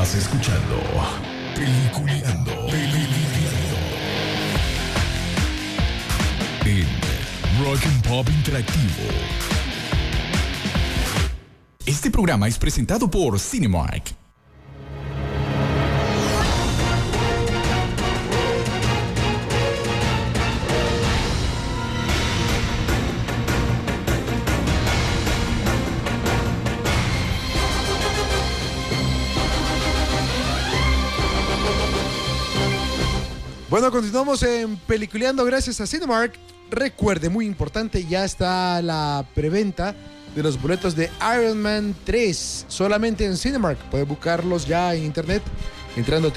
Estás escuchando Peliculeando en Rock and Pop Interactivo. Este programa es presentado por Cinemark. Bueno, continuamos en Peliculeando gracias a Cinemark. Recuerde, muy importante, ya está la preventa de los boletos de Iron Man 3 solamente en Cinemark. Puede buscarlos ya en internet entrando a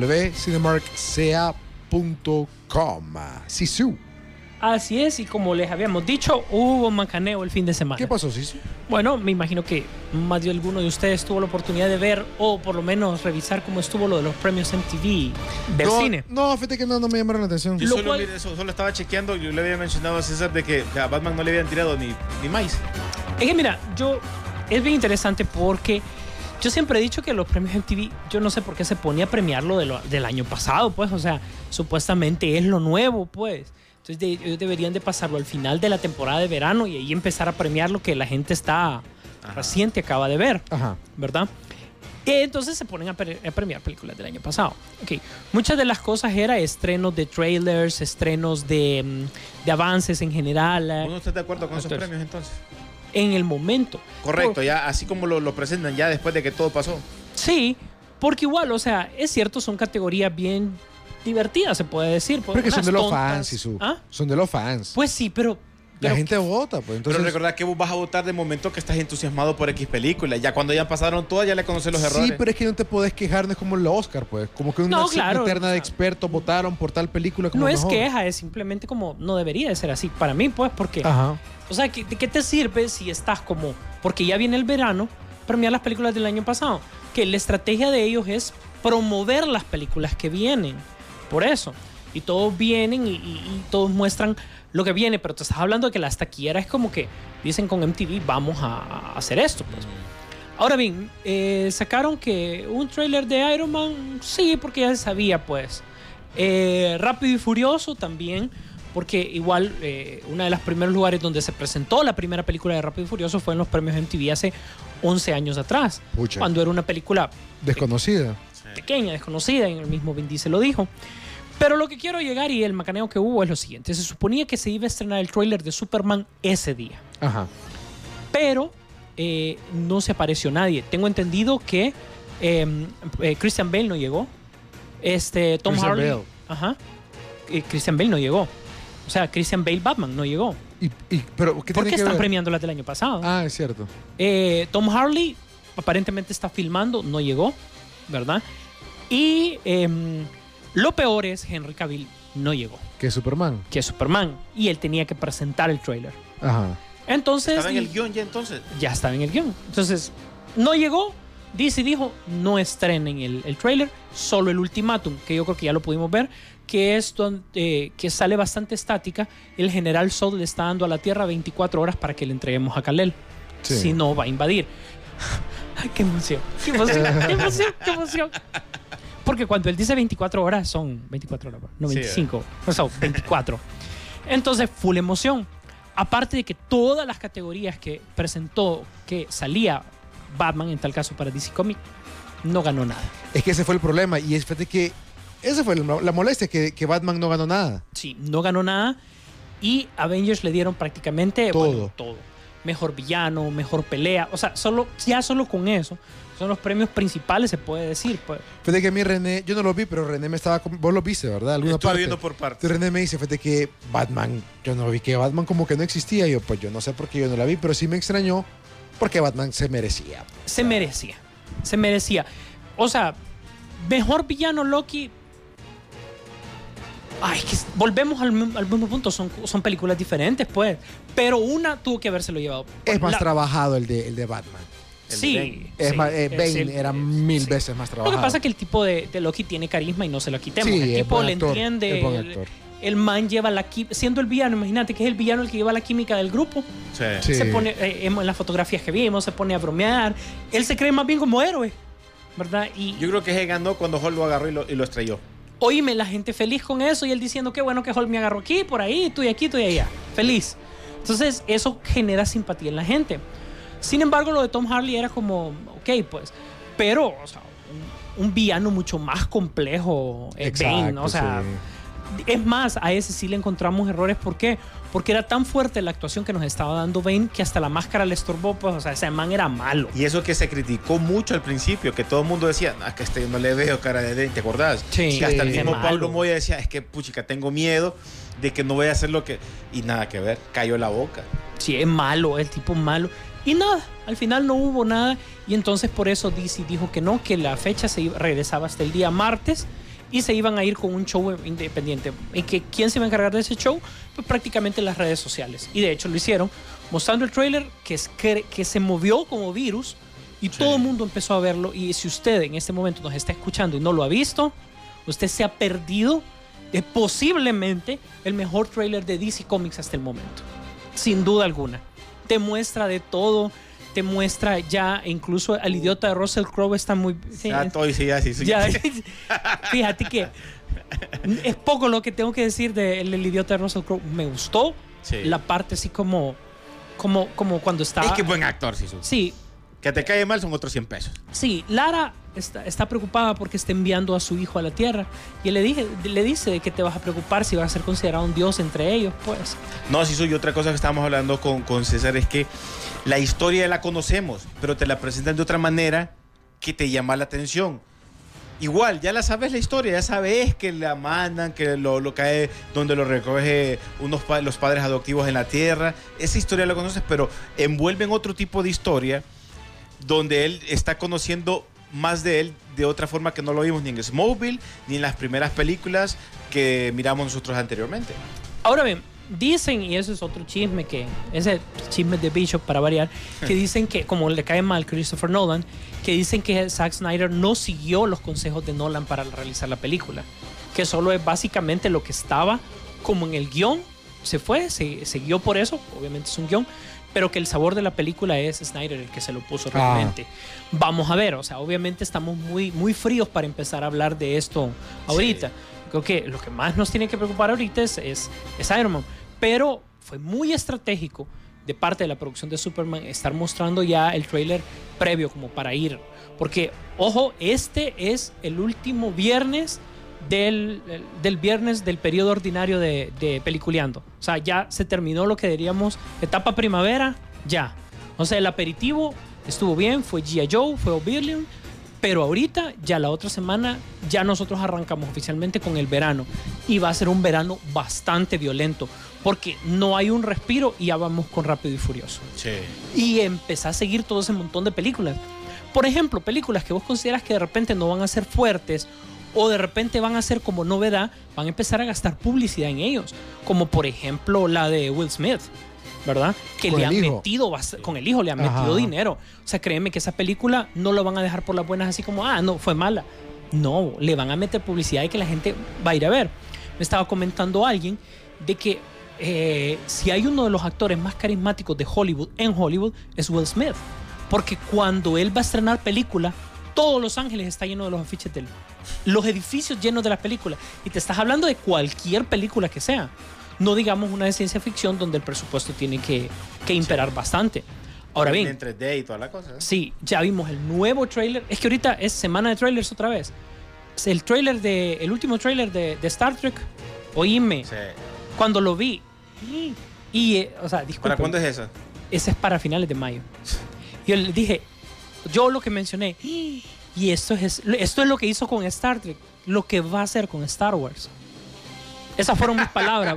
www.cinemarkca.com. Sisu. Así es, y como les habíamos dicho, hubo macaneo el fin de semana. ¿Qué pasó, Sisu? Bueno, me imagino que más de alguno de ustedes tuvo la oportunidad de ver o por lo menos revisar cómo estuvo lo de los premios MTV del cine. No, fíjate que no me llamaron la atención. Yo solo estaba chequeando, yo le había mencionado a César de que a Batman no le habían tirado ni maíz. Es que mira, es bien interesante porque yo siempre he dicho que los premios MTV, yo no sé por qué se ponía a premiarlo del año pasado, pues, o sea, supuestamente es lo nuevo, pues. Entonces ellos deberían de pasarlo al final de la temporada de verano y ahí empezar a premiar lo que la gente está reciente acaba de ver. Ajá. ¿Verdad? Entonces se ponen a premiar películas del año pasado. Okay. Muchas de las cosas eran estrenos de trailers, estrenos de avances en general. ¿Uno está de acuerdo con esos premios entonces? En el momento. Correcto, ya así como lo presentan ya después de que todo pasó. Sí, porque igual, o sea, es cierto, son categorías bien divertidas, se puede decir. Porque son de los fans, Sisu. ¿Ah? Son de los fans. Pues sí, pero la gente vota, pues. Entonces... Pero recordad que vos vas a votar de momento que estás entusiasmado por X película. Ya cuando ya pasaron todas, ya le conoces los errores. Sí, pero es que no te podés quejar, no es como el Oscar, pues. Como que una terna de expertos votaron por tal película como no mejor. Es queja, es simplemente como no debería de ser así. Para mí, pues, porque... Ajá. O sea, ¿de qué te sirve si estás como... Porque ya viene el verano, premiar las películas del año pasado? Que la estrategia de ellos es promover las películas que vienen. Por eso. Y todos vienen y todos muestran lo que viene, pero te estás hablando de que las taquilleras es como que dicen con MTV vamos a hacer esto, pues. Ahora bien, sacaron que un trailer de Iron Man, sí, porque ya se sabía, pues. Rápido y Furioso también, porque igual uno de los primeros lugares donde se presentó la primera película de Rápido y Furioso fue en los premios MTV hace 11 años atrás. Pucha. Cuando era una película desconocida. Pequeña, desconocida, y el mismo Vin Diesel lo dijo. Pero lo que quiero llegar y el macaneo que hubo es lo siguiente. Se suponía que se iba a estrenar el tráiler de Superman ese día. Ajá. Pero no se apareció nadie. Tengo entendido que Christian Bale no llegó. Tom Hardy. Bale. Ajá. Christian Bale no llegó. O sea, Christian Bale Batman no llegó. ¿Pero qué ¿Por qué tiene que están ver? premiando las del año pasado? Ah, es cierto. Tom Hardy aparentemente está filmando, no llegó, ¿verdad? Y... lo peor es Henry Cavill no llegó. ¿Qué es Superman? Que es Superman. Y él tenía que presentar el tráiler. Ajá. Entonces... ¿Estaba en el guión ya entonces? Ya estaba en el guión. Entonces, no llegó. DC dijo, no estrenen el tráiler, solo el ultimátum, que yo creo que ya lo pudimos ver, que es donde, que sale bastante estática. El general Zod le está dando a la Tierra 24 horas para que le entreguemos a Kal-El. Sí. Si no, va a invadir. Ay, qué emoción. Qué emoción. Qué emoción. Qué emoción. Porque cuando él dice 24 horas, son 24 horas, no 25, sí, o sea, 24. Entonces, full emoción. Aparte de que todas las categorías que presentó, que salía Batman, en tal caso para DC Comics, no ganó nada. Es que ese fue el problema. Y es que esa fue la molestia, que Batman no ganó nada. Sí, no ganó nada. Y Avengers le dieron prácticamente todo. Mejor villano, mejor pelea. O sea, solo con eso. Son los premios principales, se puede decir. Pues. Fíjate que a mí René, yo no lo vi, pero René me estaba... Vos lo viste, ¿verdad? ¿Alguna Estuve parte? viendo por partes. René me dice, fíjate que Batman, yo no vi que Batman como que no existía. Yo, pues yo no sé por qué yo no la vi, pero sí me extrañó porque Batman se merecía. Se merecía. O sea, mejor villano Loki... Ay, que volvemos al mismo punto, son películas diferentes, pues. Pero una tuvo que habérselo llevado. Es más trabajado el de Batman. Sí. Bane era mil veces más trabajado. Lo que pasa es que el tipo de Loki tiene carisma y no se lo quitemos. Sí, el tipo le actor, entiende. El man lleva siendo el villano, imagínate que es el villano el que lleva la química del grupo. Sí. Se pone, en las fotografías que vimos, se pone a bromear. Él se cree más bien como héroe. ¿verdad? Y Yo creo que se ganó cuando Hulk lo agarró y lo estrelló. oíme, la gente feliz con eso y él diciendo qué bueno que Hulk me agarró aquí, por ahí, tú y aquí, tú y allá. Feliz. Entonces, eso genera simpatía en la gente. Sin embargo, lo de Tom Hardy era como, ok, pues, pero, o sea, un villano mucho más complejo, Bane, o sea, es más, a ese sí le encontramos errores. ¿Por qué? Porque era tan fuerte la actuación que nos estaba dando Bane que hasta la máscara le estorbó, pues, o sea, ese man era malo. Y eso que se criticó mucho al principio, que todo el mundo decía, es que yo no le veo cara de Bane, ¿te acordás? Sí, que hasta el sí, mismo malo. Pablo Moya decía, es que puchica, tengo miedo de que no voy a hacer lo que... Y nada que ver, cayó la boca. Sí, es malo, el tipo malo. Y nada, al final no hubo nada. Y entonces por eso DC dijo que no, que la fecha regresaba hasta el día martes y se iban a ir con un show independiente. ¿Y que quién se iba a encargar de ese show? Pues prácticamente las redes sociales. Y de hecho lo hicieron, mostrando el trailer que se movió como virus y todo el mundo empezó a verlo. Y si usted en este momento nos está escuchando y no lo ha visto, usted se ha perdido de posiblemente el mejor trailer de DC Comics hasta el momento. Sin duda alguna. Te muestra de todo, te muestra ya, incluso al idiota de Russell Crowe está muy... Sí, ya, fíjate que es poco lo que tengo que decir del idiota de Russell Crowe. Me gustó la parte así como cuando está... Es que buen actor, sí. Sí. Que te cae mal son otros 100 pesos. Sí, Lara está preocupada porque está enviando a su hijo a la Tierra. Y él le dice que te vas a preocupar si vas a ser considerado un dios entre ellos, pues. No, sí, y otra cosa que estábamos hablando con César es que la historia la conocemos, pero te la presentan de otra manera que te llama la atención. Igual, ya la sabes la historia, ya sabes que la mandan, que lo cae donde lo recoge los padres adoptivos en la Tierra. Esa historia la conoces, pero envuelven otro tipo de historia donde él está conociendo más de él de otra forma que no lo vimos ni en Smallville ni en las primeras películas que miramos nosotros anteriormente. Ahora bien, dicen, y eso es otro chisme, ese chisme de Bishop para variar, que dicen que, como le cae mal Christopher Nolan, que dicen que Zack Snyder no siguió los consejos de Nolan para realizar la película, que solo es básicamente lo que estaba como en el guión, se guió por eso, obviamente es un guión, pero que el sabor de la película es Snyder el que se lo puso realmente. Vamos a ver, o sea, obviamente estamos muy, muy fríos para empezar a hablar de esto ahorita. Sí. Creo que lo que más nos tiene que preocupar ahorita es Iron Man, pero fue muy estratégico de parte de la producción de Superman estar mostrando ya el tráiler previo como para ir, porque, ojo, este es el último viernes del viernes del periodo ordinario de Peliculeando. O sea, ya se terminó lo que diríamos etapa primavera, ya. O sea, el aperitivo estuvo bien, fue G.I. Joe, fue Oblivion, pero ahorita, ya la otra semana, ya nosotros arrancamos oficialmente con el verano. Y va a ser un verano bastante violento, porque no hay un respiro y ya vamos con Rápido y Furioso. Sí. Y empezar a seguir todo ese montón de películas. Por ejemplo, películas que vos consideras que de repente no van a ser fuertes o de repente van a ser como novedad, van a empezar a gastar publicidad en ellos. Como por ejemplo la de Will Smith, ¿verdad? Que le han metido, con el hijo le han metido dinero. O sea, créeme que esa película no lo van a dejar por las buenas así como, no, fue mala. No, le van a meter publicidad y que la gente va a ir a ver. Me estaba comentando alguien de que si hay uno de los actores más carismáticos de Hollywood, en Hollywood, es Will Smith. Porque cuando él va a estrenar película, todo Los Ángeles está lleno de los afiches de él. Los edificios llenos de las películas. Y te estás hablando de cualquier película que sea. No digamos una de ciencia ficción donde el presupuesto tiene que imperar bastante. Ahora bien, en 3D y toda la cosa. Sí, ya vimos el nuevo tráiler. Es que ahorita es semana de trailers otra vez. El último tráiler de Star Trek. Oíme, cuando lo vi. O sea, disculpe. ¿Para cuándo es eso? Ese es para finales de mayo. Yo le dije, yo lo que mencioné, y esto es lo que hizo con Star Trek, lo que va a hacer con Star Wars. Esas fueron mis palabras.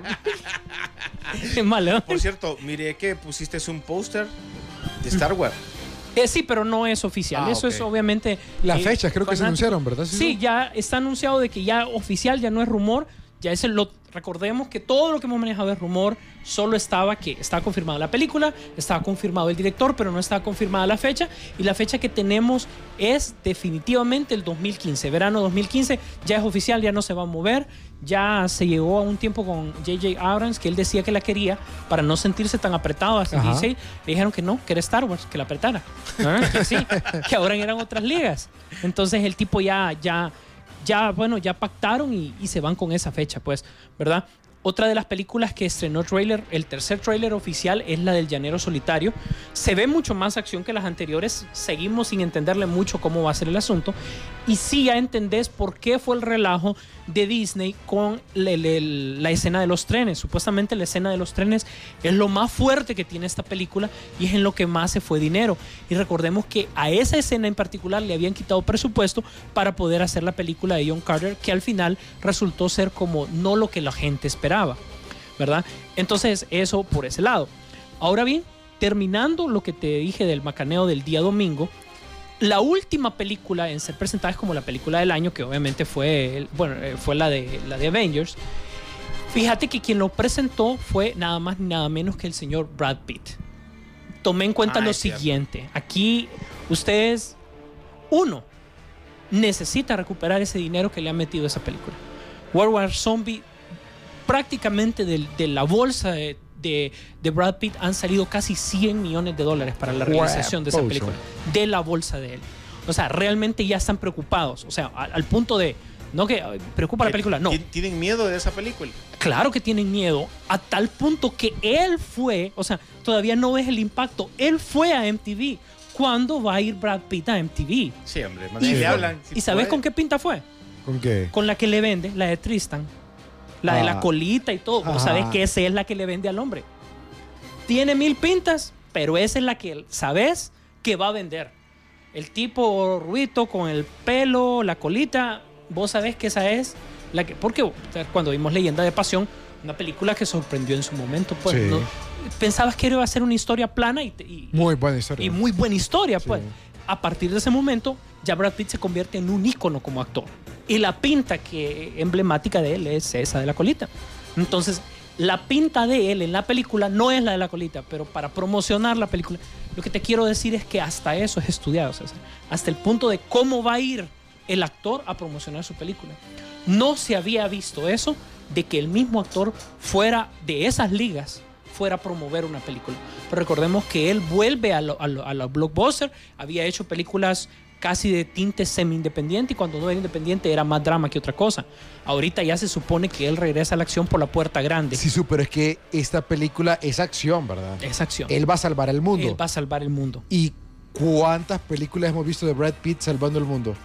Es malo. Por cierto, miré que pusiste un póster de Star Wars. Sí, pero no es oficial. Eso es obviamente... Las fechas creo que se anunciaron, ¿verdad? Sí, ya está anunciado de que ya oficial, ya no es rumor. Ya ese lo Recordemos que todo lo que hemos manejado es rumor, solo estaba confirmada la película, estaba confirmado el director, pero no estaba confirmada la fecha, y la fecha que tenemos es definitivamente el 2015, verano 2015, ya es oficial, ya no se va a mover, ya se llegó a un tiempo con J.J. Abrams, que él decía que la quería para no sentirse tan apretado hasta el 16, le dijeron que no, que era Star Wars, que la apretara, que sí, que ahora eran otras ligas, entonces el tipo ya pactaron y se van con esa fecha, pues, ¿verdad? Otra de las películas que estrenó trailer, el tercer trailer oficial, es la del Llanero Solitario. Se ve mucho más acción que las anteriores. Seguimos sin entenderle mucho cómo va a ser el asunto. Y sí ya entendés por qué fue el relajo de Disney con la escena de los trenes. Supuestamente la escena de los trenes es lo más fuerte que tiene esta película y es en lo que más se fue dinero. Y recordemos que a esa escena en particular le habían quitado presupuesto para poder hacer la película de John Carter, que al final resultó ser como no lo que la gente esperaba, ¿verdad? Entonces eso por ese lado. Ahora bien, terminando lo que te dije del macaneo del día domingo, la última película en ser presentada es como la película del año, que obviamente fue la de Avengers. Fíjate que quien lo presentó fue nada más ni nada menos que el señor Brad Pitt. Tomé en cuenta lo siguiente. Aquí ustedes, uno, necesita recuperar ese dinero que le ha metido a esa película. World War Zombie, prácticamente de la bolsa de Brad Pitt han salido casi $100 millones para la realización de esa película, de la bolsa de él. O sea, realmente ya están preocupados. O sea, al punto de, no que preocupa la película, no. ¿Tienen miedo de esa película? Claro que tienen miedo, a tal punto que él fue, o sea, todavía no ves el impacto, él fue a MTV. ¿Cuándo va a ir Brad Pitt a MTV? Sí, hombre, le hablan. ¿Y sabes con qué pinta fue? ¿Con qué? Con la que le vende, la de Tristan. La de la colita y todo. Vos sabés que esa es la que le vende al hombre. Tiene 1000 pintas, pero esa es la que sabes que va a vender. El tipo ruito con el pelo, la colita, vos sabés que esa es la que... Porque cuando vimos Leyenda de Pasión, una película que sorprendió en su momento, pues, sí. ¿no? Pensabas que iba a ser una historia plana y muy buena historia. Y muy buena historia, pues. Sí. A partir de ese momento, ya Brad Pitt se convierte en un ícono como actor. Y la pinta emblemática de él es esa de la colita. Entonces, la pinta de él en la película no es la de la colita, pero para promocionar la película, lo que te quiero decir es que hasta eso es estudiado, César. Hasta el punto de cómo va a ir el actor a promocionar su película. No se había visto eso de que el mismo actor fuera de esas ligas, fuera a promover una película. Pero recordemos que él vuelve a los blockbuster, había hecho películas casi de tinte semi-independiente y cuando no era independiente era más drama que otra cosa. Ahorita ya se supone que él regresa a la acción por la puerta grande. Sí, pero es que esta película es acción, ¿verdad? Es acción. Él va a salvar el mundo. Él va a salvar el mundo. ¿Y cuántas películas hemos visto de Brad Pitt salvando el mundo?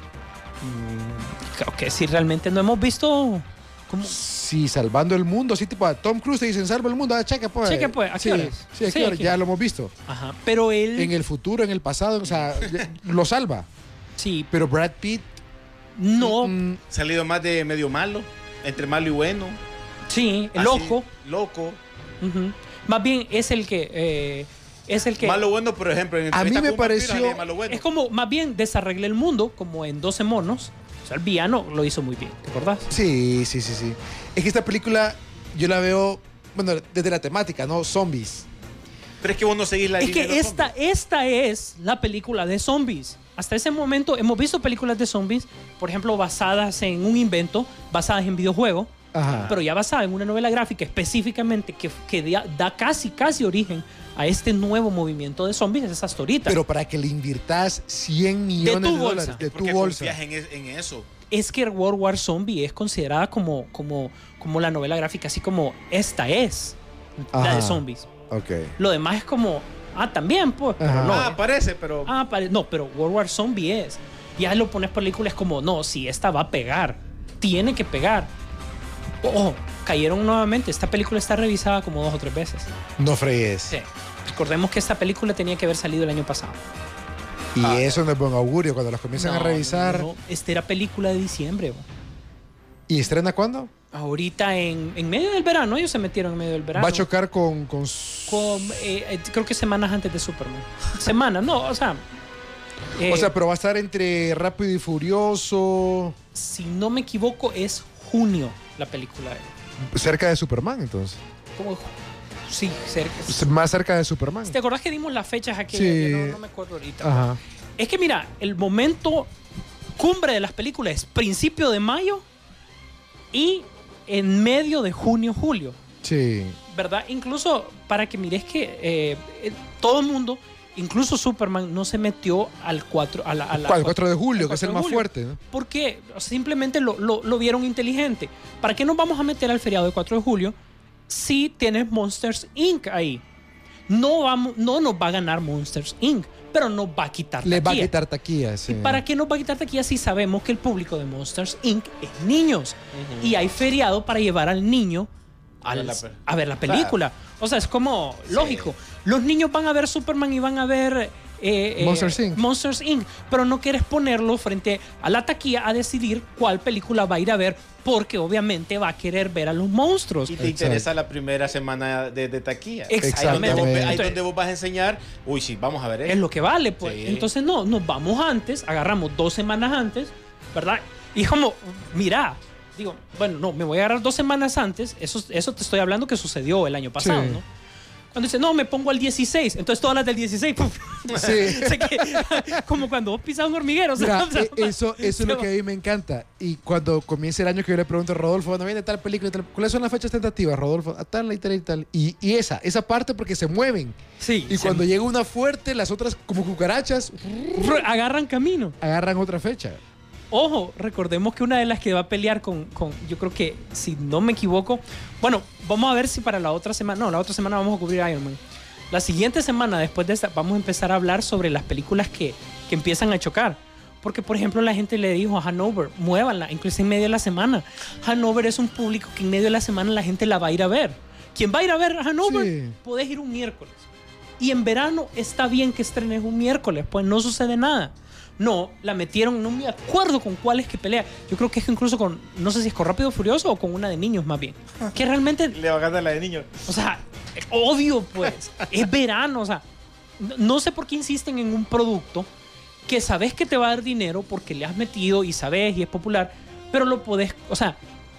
Creo que si realmente no hemos visto... ¿Cómo? Sí, salvando el mundo. Sí, tipo a Tom Cruise te dicen salva el mundo. Cheque pues. Cheque pues. ¿A qué horas? Sí, ¿a qué horas? Ya lo hemos visto. Ajá. Pero él... En el futuro, en el pasado, o sea, lo salva. Sí. Pero Brad Pitt... No. Salido más de medio malo, entre malo y bueno. Sí, Así, loco. Loco. Uh-huh. Más bien es el que... Malo bueno, por ejemplo. En a mí me pareció... malo bueno. Es como, más bien, desarregle el mundo, como en 12 monos. O sea, el villano lo hizo muy bien, ¿te acordás? Sí. Es que esta película yo la veo, bueno, desde la temática, ¿no? Zombies. Pero es que vos no seguís la línea de los zombies. Esta es la película de zombies. Hasta ese momento hemos visto películas de zombies, por ejemplo, basadas en un invento, basadas en videojuegos, pero ya basada en una novela gráfica específicamente que da casi origen a este nuevo movimiento de zombies, es hasta ahorita. Pero para que le inviertas 100 millones de dólares de tu bolsa. En eso. Es que World War Zombie es considerada como la novela gráfica, así como esta es la de zombies. Okay. Lo demás es como, también, pues. Pero no, parece, pero... no, pero World War Zombie es. Ya lo pones películas como, no, si esta va a pegar, tiene que pegar. Cayeron nuevamente. Esta película está revisada como 2 o 3 veces. No fregues. Sí. Recordemos que esta película tenía que haber salido el año pasado. Y eso no es buen augurio cuando las comienzan a revisar. No, esta era película de diciembre. ¿Y estrena cuándo? Ahorita en medio del verano. Ellos se metieron en medio del verano. Va a chocar con creo que semanas antes de Superman. Semanas, no, o sea... pero va a estar entre Rápido y Furioso. Si no me equivoco, es junio la película. Cerca de Superman, entonces. Como, sí, cerca. Más cerca de Superman. ¿Te acordás que dimos las fechas aquí? Sí. No me acuerdo ahorita. Ajá. Es que mira, el momento cumbre de las películas es principio de mayo y en medio de junio, julio. Sí. ¿Verdad? Incluso para que mires que todo el mundo, incluso Superman, no se metió al 4, ¿Cuál? 4 de julio, que es el más fuerte, ¿no? Porque simplemente lo vieron inteligente. ¿Para qué nos vamos a meter al feriado de 4 de julio si tienes Monsters Inc. ahí? No nos va a ganar Monsters Inc., pero nos va a quitar taquilla. Le va a quitar taquilla, sí. ¿Y para qué nos va a quitar taquilla si sabemos que el público de Monsters Inc. es niños? Y hay feriado para llevar al niño a ver la película. Claro. O sea, es como lógico. Los niños van a ver Superman y van a ver Monsters Inc. Pero no quieres ponerlo frente a la taquilla a decidir cuál película va a ir a ver, porque obviamente va a querer ver a los monstruos. Y te interesa la primera semana de taquilla. Exactamente. Ahí donde vos vas a enseñar, uy, sí, vamos a ver eso. Es lo que vale, pues. Sí. Entonces, no, nos vamos antes, agarramos 2 semanas antes, ¿verdad? Y como, mira, digo, bueno, no, me voy a agarrar 2 semanas antes. Eso te estoy hablando que sucedió el año pasado, sí. ¿no? Cuando dice, no, me pongo al 16. Entonces todas las del 16, ¡puf! Sí. Como cuando vos pisas un hormiguero. Mira, eso es lo que a mí me encanta. Y cuando comience el año que yo le pregunto a Rodolfo, ¿no viene tal película? ¿Cuáles son las fechas tentativas, Rodolfo? A tal y tal y tal. Y esa parte porque se mueven. Sí. Y cuando llega una fuerte, las otras como cucarachas agarran camino. Agarran otra fecha. Ojo, recordemos que una de las que va a pelear con, yo creo que, si no me equivoco, bueno, vamos a ver si para la otra semana, no, la otra semana vamos a cubrir Iron Man. La siguiente semana, después de esta, vamos a empezar a hablar sobre las películas que empiezan a chocar. Porque, por ejemplo, la gente le dijo a Hanover, muévanla, incluso en medio de la semana. Hanover es un público que en medio de la semana la gente la va a ir a ver. ¿Quién va a ir a ver a Hanover? Sí. Podés ir un miércoles. Y en verano está bien que estrenes un miércoles, pues no sucede nada. No, la metieron, no me acuerdo con cuál es que pelea. Yo creo que es incluso con, no sé si es con Rápido Furioso o con una de niños más bien. Que realmente... Le va a ganar la de niños. O sea, obvio pues, es verano, o sea, no sé por qué insisten en un producto que sabes que te va a dar dinero porque le has metido y sabes y es popular, pero lo podés, o sea,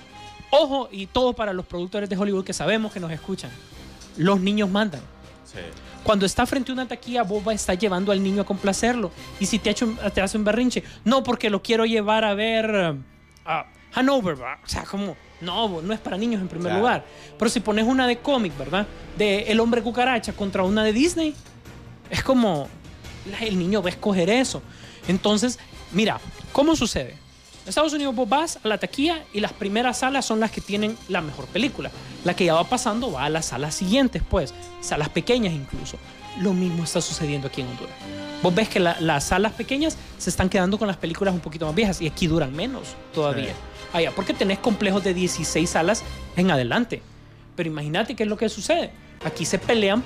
ojo, y todo para los productores de Hollywood que sabemos que nos escuchan, los niños mandan. Sí. Cuando está frente a una taquilla, vos vas a estar llevando al niño a complacerlo. Y si te hace un berrinche, no, porque lo quiero llevar a ver a Hanover, ¿verdad? O sea, como, no es para niños en primer lugar. Pero si pones una de cómic, ¿verdad? De El Hombre Cucaracha contra una de Disney, es como, el niño va a escoger eso. Entonces, mira, ¿cómo sucede? En Estados Unidos vos vas a la taquilla y las primeras salas son las que tienen la mejor película. La que ya va pasando va a las salas siguientes, pues, salas pequeñas incluso. Lo mismo está sucediendo aquí en Honduras. Vos ves que las salas pequeñas se están quedando con las películas un poquito más viejas y aquí duran menos todavía. Allá, porque tenés complejos de 16 salas en adelante. Pero imagínate qué es lo que sucede. Aquí se pelean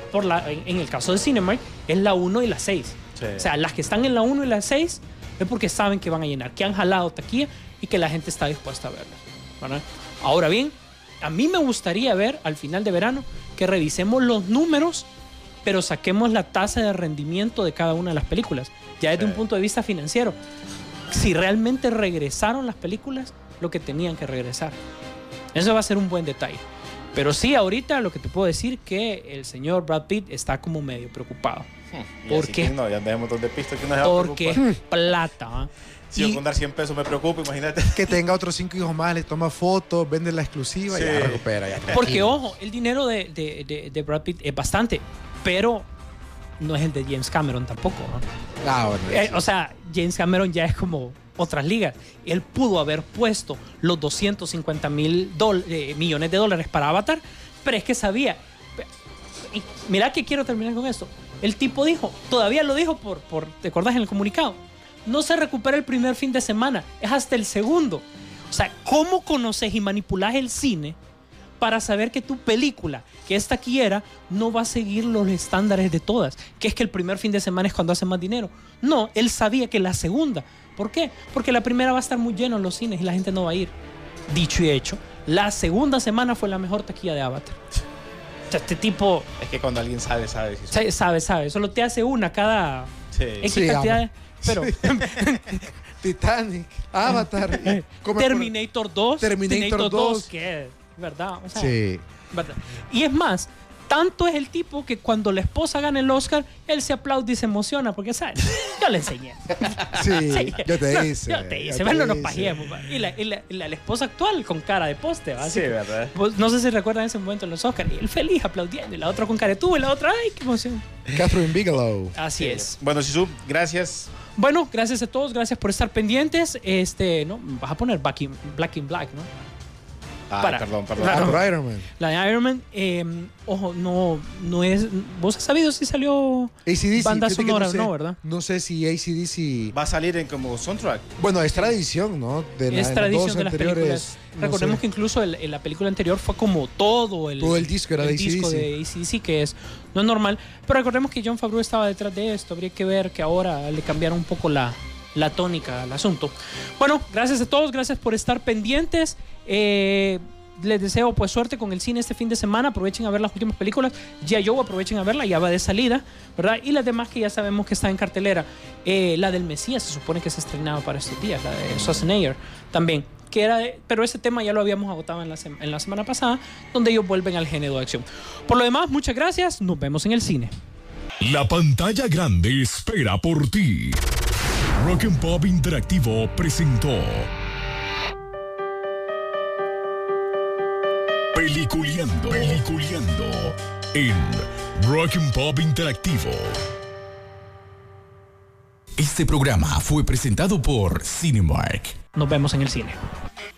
en el caso de Cinemark, es la 1 y la 6. Sí. O sea, las que están en la 1 y la 6 es porque saben que van a llenar, que han jalado taquilla y que la gente está dispuesta a verlas, ¿verdad? Ahora bien, a mí me gustaría ver al final de verano que revisemos los números, pero saquemos la tasa de rendimiento de cada una de las películas, ya desde un punto de vista financiero. Si realmente regresaron las películas lo que tenían que regresar. Eso va a ser un buen detalle. Pero sí, ahorita lo que te puedo decir que el señor Brad Pitt está como medio preocupado. ¿Por qué? No, ya tenemos un montón de pistas que no se porque plata. ¿eh? Si yo con dar 100 pesos me preocupo, imagínate. Que tenga otros 5 hijos más, le toma fotos, vende la exclusiva y ya recupera. Ya, porque, ojo, el dinero de Brad Pitt es bastante, pero no es el de James Cameron tampoco, ¿no? Bueno, o sea, James Cameron ya es como otras ligas. Él pudo haber puesto los 250 millones de dólares para Avatar, pero es que sabía. Y mira que quiero terminar con esto. El tipo dijo, todavía lo dijo ¿te acordás en el comunicado? No se recupera el primer fin de semana, es hasta el segundo. O sea, ¿cómo conoces y manipulas el cine para saber que tu película, que es taquillera, no va a seguir los estándares de todas? Que es que el primer fin de semana es cuando hace más dinero. No, él sabía que la segunda. ¿Por qué? Porque la primera va a estar muy llena en los cines y la gente no va a ir. Dicho y hecho, la segunda semana fue la mejor taquilla de Avatar. O sea, este tipo... Es que cuando alguien sabe. Sabe. Solo te hace una cada... X cantidad de... Pero... Titanic, Avatar, Terminator 2. Terminator 2. ¿Qué? ¿verdad? O sea, Sí. ¿verdad? Y es más, tanto es el tipo que cuando la esposa gana el Oscar, él se aplaude y se emociona porque, ¿sabes? Yo le enseñé. Sí, yo te No, hice. Yo te hice, bueno, nos pajeemos. Y la esposa actual con cara de poste, ¿va? Así Sí, que, ¿verdad? pues, no sé si recuerdan ese momento en los Oscars. Y él feliz aplaudiendo, y la otra con cara de tubo, y la otra, ¡ay, qué emoción! Catherine Bigelow. Así es. Bueno, Sisu, gracias. Bueno, gracias a todos, gracias por estar pendientes. ¿No? Vas a poner Black in Black, ¿no? Perdón. Ah, por Iron Man. La de Iron Man, ojo, no es. ¿Vos has sabido si salió AC/DC, banda fíjate que sonora no sé, no, verdad? No sé si AC/DC. Va a salir en como soundtrack. Bueno, es tradición, ¿no? Es tradición dos de las anteriores, películas. no Recordemos sé. que incluso en la película anterior fue como todo el disco era de disco AC/DC. de AC/DC, que no es normal. Pero recordemos que Jon Favreau estaba detrás de esto. Habría que ver que ahora le cambiaron un poco la tónica al asunto. Bueno, gracias a todos, gracias por estar pendientes. Les deseo pues suerte con el cine este fin de semana. Aprovechen a ver las últimas películas. G.I. Joe, aprovechen a verla, ya va de salida, ¿verdad? Y las demás que ya sabemos que están en cartelera. La del Mesías se supone que se estrenaba para estos días, la de Schwarzenegger también. Pero ese tema ya lo habíamos agotado en la semana pasada, donde ellos vuelven al género de acción. Por lo demás, muchas gracias. Nos vemos en el cine. La pantalla grande espera por ti. Rock and Pop Interactivo presentó Peliculeando en Rock and Pop Interactivo. Este programa fue presentado por Cinemark. Nos vemos en el cine.